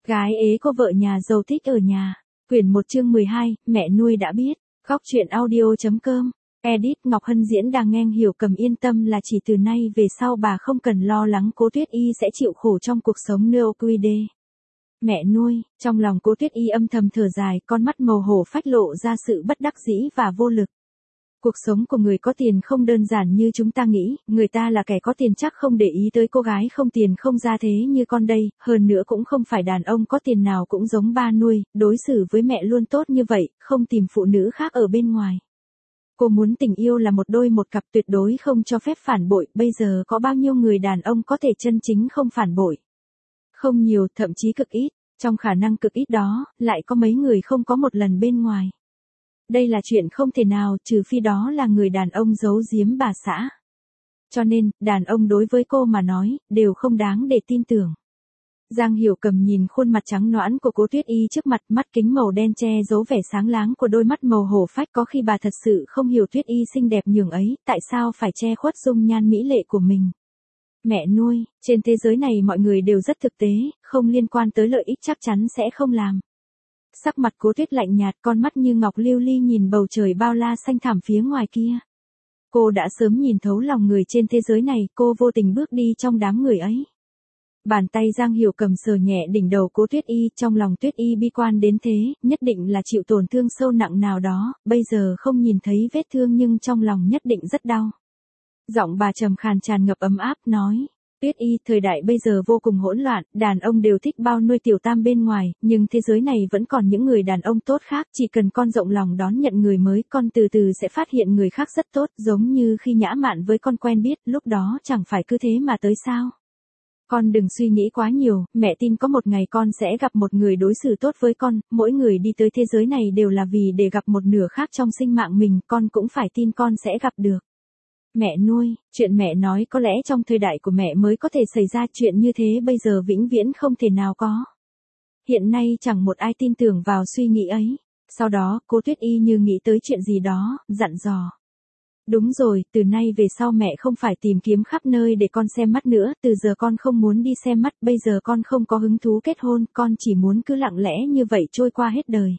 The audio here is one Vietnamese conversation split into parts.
Gái ế cô vợ nhà giàu thích ở nhà. Quyển 1 chương 12, mẹ nuôi đã biết. Góc truyện audio.com. Edit Ngọc Hân diễn đang nghe Hiểu Cầm yên tâm là chỉ từ nay về sau bà không cần lo lắng Cố Tuyết Y sẽ chịu khổ trong cuộc sống neo QD. Mẹ nuôi, trong lòng Cố Tuyết Y âm thầm thở dài, con mắt màu hổ phách lộ ra sự bất đắc dĩ và vô lực. Cuộc sống của người có tiền không đơn giản như chúng ta nghĩ, người ta là kẻ có tiền chắc không để ý tới cô gái không tiền không ra thế như con đây, hơn nữa cũng không phải đàn ông có tiền nào cũng giống ba nuôi, đối xử với mẹ luôn tốt như vậy, không tìm phụ nữ khác ở bên ngoài. Cô muốn tình yêu là một đôi một cặp tuyệt đối không cho phép phản bội, bây giờ có bao nhiêu người đàn ông có thể chân chính không phản bội? Không nhiều, thậm chí cực ít, trong khả năng cực ít đó, lại có mấy người không có một lần bên ngoài. Đây là chuyện không thể nào, trừ phi đó là người đàn ông giấu giếm bà xã. Cho nên, đàn ông đối với cô mà nói, đều không đáng để tin tưởng. Giang Hiểu Cầm nhìn khuôn mặt trắng nõn của Cố Tuyết Y trước mặt, mắt kính màu đen che giấu vẻ sáng láng của đôi mắt màu hổ phách, có khi bà thật sự không hiểu Tuyết Y xinh đẹp nhường ấy, tại sao phải che khuất dung nhan mỹ lệ của mình. Mẹ nuôi, trên thế giới này mọi người đều rất thực tế, không liên quan tới lợi ích chắc chắn sẽ không làm. Sắc mặt Cố Tuyết lạnh nhạt, con mắt như ngọc lưu ly nhìn bầu trời bao la xanh thẳm phía ngoài kia. Cô đã sớm nhìn thấu lòng người trên thế giới này, cô vô tình bước đi trong đám người ấy. Bàn tay Giang Hiểu Cầm sờ nhẹ đỉnh đầu Cố Tuyết Y, trong lòng Tuyết Y bi quan đến thế, nhất định là chịu tổn thương sâu nặng nào đó, bây giờ không nhìn thấy vết thương nhưng trong lòng nhất định rất đau. Giọng bà trầm khàn tràn ngập ấm áp nói. Tuyết Y, thời đại bây giờ vô cùng hỗn loạn, đàn ông đều thích bao nuôi tiểu tam bên ngoài, nhưng thế giới này vẫn còn những người đàn ông tốt khác, chỉ cần con rộng lòng đón nhận người mới, con từ từ sẽ phát hiện người khác rất tốt, giống như khi Nhã Mạn với con quen biết, lúc đó chẳng phải cứ thế mà tới sao. Con đừng suy nghĩ quá nhiều, mẹ tin có một ngày con sẽ gặp một người đối xử tốt với con, mỗi người đi tới thế giới này đều là vì để gặp một nửa khác trong sinh mạng mình, con cũng phải tin con sẽ gặp được. Mẹ nuôi, chuyện mẹ nói có lẽ trong thời đại của mẹ mới có thể xảy ra, chuyện như thế bây giờ vĩnh viễn không thể nào có. Hiện nay chẳng một ai tin tưởng vào suy nghĩ ấy. Sau đó, Cố Tuyết Y như nghĩ tới chuyện gì đó, dặn dò. Đúng rồi, từ nay về sau mẹ không phải tìm kiếm khắp nơi để con xem mắt nữa, từ giờ con không muốn đi xem mắt, bây giờ con không có hứng thú kết hôn, con chỉ muốn cứ lặng lẽ như vậy trôi qua hết đời.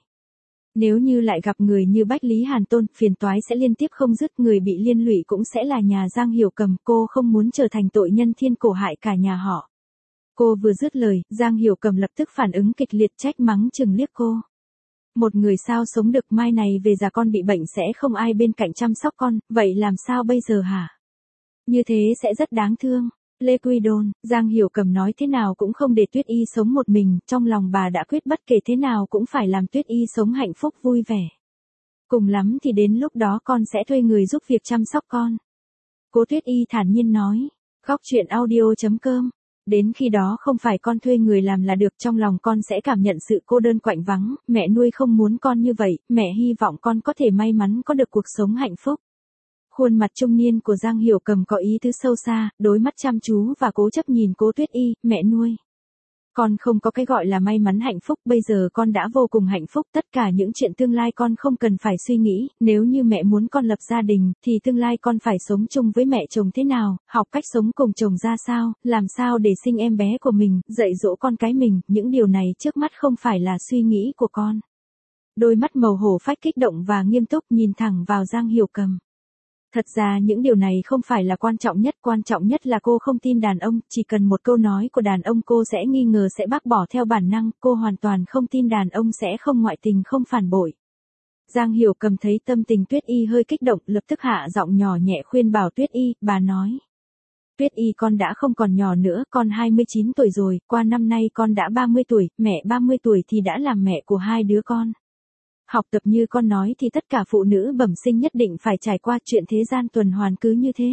Nếu như lại gặp người như Bách Lý Hàn Tôn, phiền toái sẽ liên tiếp không dứt, người bị liên lụy cũng sẽ là nhà Giang Hiểu Cầm, cô không muốn trở thành tội nhân thiên cổ hại cả nhà họ. Cô vừa dứt lời, Giang Hiểu Cầm lập tức phản ứng kịch liệt, trách mắng chừng liếc cô. Một người sao sống được, mai này về già con bị bệnh sẽ không ai bên cạnh chăm sóc con, vậy làm sao bây giờ hả? Như thế sẽ rất đáng thương. Lê Quy Đôn, Giang Hiểu Cầm nói thế nào cũng không để Tuyết Y sống một mình, trong lòng bà đã quyết bất kể thế nào cũng phải làm Tuyết Y sống hạnh phúc vui vẻ. Cùng lắm thì đến lúc đó con sẽ thuê người giúp việc chăm sóc con. Cố Tuyết Y thản nhiên nói. Góc truyện audio.com. Đến khi đó không phải con thuê người làm là được, trong lòng con sẽ cảm nhận sự cô đơn quạnh vắng, mẹ nuôi không muốn con như vậy, mẹ hy vọng con có thể may mắn có được cuộc sống hạnh phúc. Khuôn mặt trung niên của Giang Hiểu Cầm có ý tứ sâu xa, đôi mắt chăm chú và cố chấp nhìn Cố Tuyết Y, mẹ nuôi. Con không có cái gọi là may mắn hạnh phúc, bây giờ con đã vô cùng hạnh phúc, tất cả những chuyện tương lai con không cần phải suy nghĩ, nếu như mẹ muốn con lập gia đình, thì tương lai con phải sống chung với mẹ chồng thế nào, học cách sống cùng chồng ra sao, làm sao để sinh em bé của mình, dạy dỗ con cái mình, những điều này trước mắt không phải là suy nghĩ của con. Đôi mắt màu hổ phách kích động và nghiêm túc nhìn thẳng vào Giang Hiểu Cầm. Thật ra những điều này không phải là quan trọng nhất là cô không tin đàn ông, chỉ cần một câu nói của đàn ông cô sẽ nghi ngờ sẽ bác bỏ theo bản năng, cô hoàn toàn không tin đàn ông sẽ không ngoại tình không phản bội. Giang Hiểu Cầm thấy tâm tình Tuyết Y hơi kích động, lập tức hạ giọng nhỏ nhẹ khuyên bảo Tuyết Y, bà nói. Tuyết Y con đã không còn nhỏ nữa, con 29 tuổi rồi, qua năm nay con đã 30 tuổi, mẹ 30 tuổi thì đã làm mẹ của hai đứa con. Học tập như con nói thì tất cả phụ nữ bẩm sinh nhất định phải trải qua chuyện thế gian tuần hoàn cứ như thế.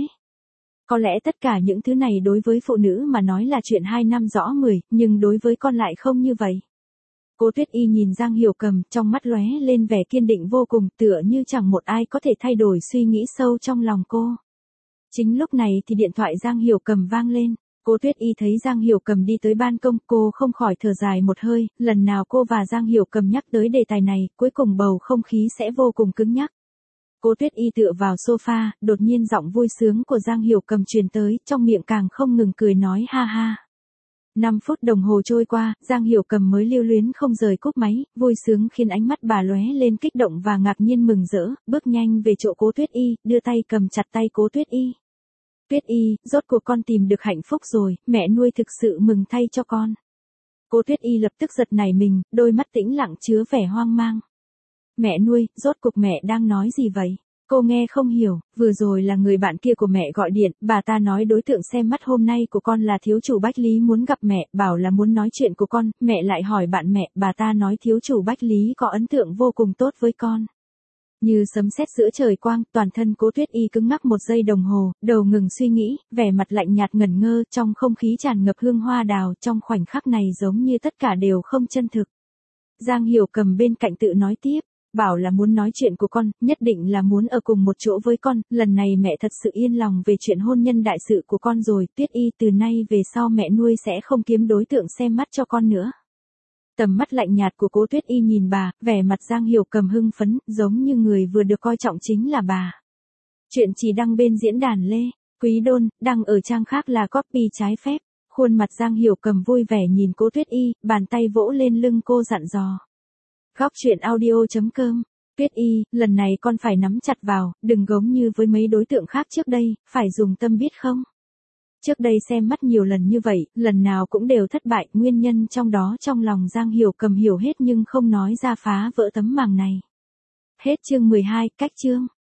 Có lẽ tất cả những thứ này đối với phụ nữ mà nói là chuyện 2 năm rõ 10, nhưng đối với con lại không như vậy. Cố Tuyết Y nhìn Giang Hiểu Cầm, trong mắt lóe lên vẻ kiên định vô cùng, tựa như chẳng một ai có thể thay đổi suy nghĩ sâu trong lòng cô. Chính lúc này thì điện thoại Giang Hiểu Cầm vang lên. Cố Tuyết Y thấy Giang Hiểu Cầm đi tới ban công, cô không khỏi thở dài một hơi, lần nào cô và Giang Hiểu Cầm nhắc tới đề tài này, cuối cùng bầu không khí sẽ vô cùng cứng nhắc. Cố Tuyết Y tựa vào sofa, đột nhiên giọng vui sướng của Giang Hiểu Cầm truyền tới, trong miệng càng không ngừng cười nói ha ha. 5 phút đồng hồ trôi qua, Giang Hiểu Cầm mới lưu luyến không rời cúp máy, vui sướng khiến ánh mắt bà lóe lên kích động và ngạc nhiên mừng rỡ, bước nhanh về chỗ Cố Tuyết Y, đưa tay cầm chặt tay Cố Tuyết Y. Tuyết Y, rốt cuộc con tìm được hạnh phúc rồi, mẹ nuôi thực sự mừng thay cho con. Cố Tuyết Y lập tức giật nảy mình, đôi mắt tĩnh lặng chứa vẻ hoang mang. Mẹ nuôi, rốt cuộc mẹ đang nói gì vậy? Cô nghe không hiểu, vừa rồi là người bạn kia của mẹ gọi điện, bà ta nói đối tượng xem mắt hôm nay của con là thiếu chủ Bách Lý muốn gặp mẹ, bảo là muốn nói chuyện của con, mẹ lại hỏi bạn mẹ, bà ta nói thiếu chủ Bách Lý có ấn tượng vô cùng tốt với con. Như sấm sét giữa trời quang, toàn thân Cố Tuyết Y cứng ngắc một giây đồng hồ, đầu ngừng suy nghĩ, vẻ mặt lạnh nhạt ngẩn ngơ, trong không khí tràn ngập hương hoa đào, trong khoảnh khắc này giống như tất cả đều không chân thực. Giang Hiểu Cầm bên cạnh tự nói tiếp, bảo là muốn nói chuyện của con, nhất định là muốn ở cùng một chỗ với con, lần này mẹ thật sự yên lòng về chuyện hôn nhân đại sự của con rồi, Tuyết Y từ nay về sau mẹ nuôi sẽ không kiếm đối tượng xem mắt cho con nữa. Tầm mắt lạnh nhạt của Cố Tuyết Y nhìn bà, vẻ mặt Giang Hiểu Cầm hưng phấn, giống như người vừa được coi trọng chính là bà. Chuyện chỉ đăng bên diễn đàn Lê Quý Đôn, đăng ở trang khác là copy trái phép. Khuôn mặt Giang Hiểu Cầm vui vẻ nhìn Cố Tuyết Y, bàn tay vỗ lên lưng cô dặn dò. Góc truyện audio.com. Tuyết Y, lần này con phải nắm chặt vào, đừng gống như với mấy đối tượng khác trước đây, phải dùng tâm biết không? Trước đây xem mắt nhiều lần như vậy, lần nào cũng đều thất bại, nguyên nhân trong đó trong lòng Giang Hiểu Cầm hiểu hết nhưng không nói ra phá vỡ tấm màng này. Hết chương 12, cách chương.